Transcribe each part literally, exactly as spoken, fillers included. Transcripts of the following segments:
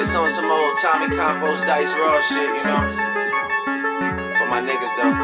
It's on some old Tommy Compost Dice Raw shit, you know. For my niggas though.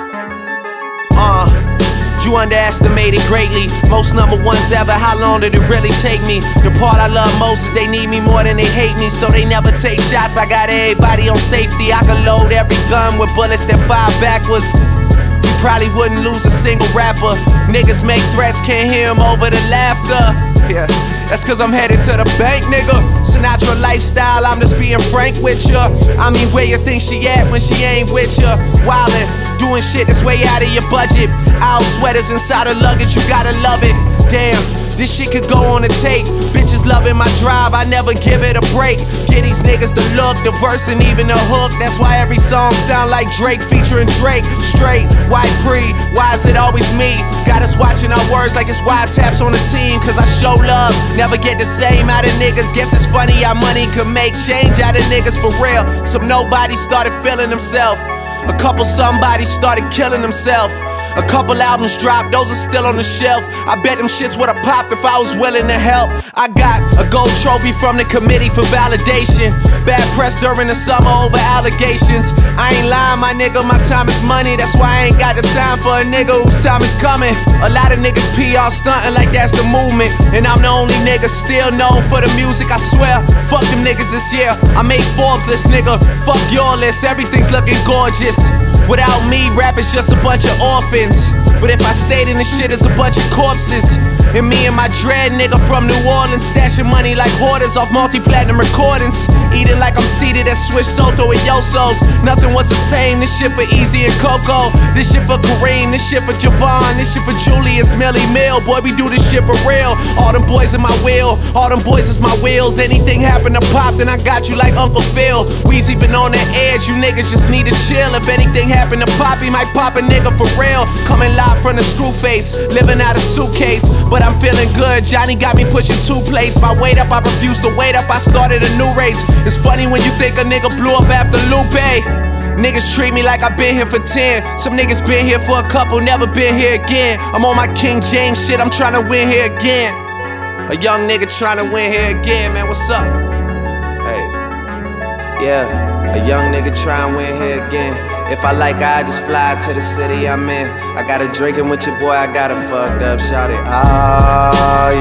Uh, you underestimated greatly. Most number ones ever, how long did it really take me? The part I love most is they need me more than they hate me, so they never take shots. I got everybody on safety. I can load every gun with bullets that fire backwards. We probably wouldn't lose a single rapper. Niggas make threats, can't hear them over the laughter. Yeah, that's cause I'm headed to the bank, nigga. Sinatra lifestyle, I'm just being frank with ya. I mean, where you think she at when she ain't with ya? Wildin', doing shit that's way out of your budget. Owl sweaters inside her luggage, you gotta love it. Damn, this shit could go on a tape. Bitches loving my drive, I never give it a break. Get these niggas the look, the verse and even the hook. That's why every song sound like Drake featuring Drake. Straight, white pre, why is it always me? Got us watching our words like it's wiretaps on the team. Cause I show love, never get the same out of niggas. Guess it's funny how money could make change out of niggas for real. Some nobody started feeling themselves. A couple somebody started killing themselves. A couple albums dropped, those are still on the shelf. I bet them shits would've popped if I was willing to help. I got a gold trophy from the committee for validation. Bad press during the summer over allegations. I ain't lying, my nigga, my time is money. That's why I ain't got the time for a nigga whose time is coming. A lot of niggas P R stunting like that's the movement, and I'm the only nigga still known for the music, I swear. Fuck them niggas this year, I made Forbes list, nigga. Fuck your list, everything's looking gorgeous. Without me, rap is just a bunch of orphans. But if I stayed in this shit, it's a bunch of corpses. And me and my dread nigga from New Orleans, stashing money like hoarders off multi-platinum recordings. Eating like I'm seated at Swiss Soto and Yosos. Nothing was the same, this shit for Easy and Coco. This shit for Kareem, this shit for Javon. This shit for Julius, Millie Mill. Boy, we do this shit for real. All them boys in my wheel, all them boys is my wheels. Anything happen to pop, then I got you like Uncle Phil. Weezy been on the edge, you niggas just need to chill. If anything happen to pop, he might pop a nigga for real. Coming live from the screw face, living out a suitcase. But I'm feeling good, Johnny got me pushing two plates. My weight up, I refused to wait up, I started a new race. It's funny when you think a nigga blew up after Lupe. Niggas treat me like I been here for ten. Some niggas been here for a couple, never been here again. I'm on my King James shit, I'm trying to win here again. A young nigga trying to win here again, man, what's up? Hey, yeah, a young nigga trying to win here again. If I like, I just fly to the city I'm in. I got a drinking with your boy, I got it fucked up, shout it. Oh,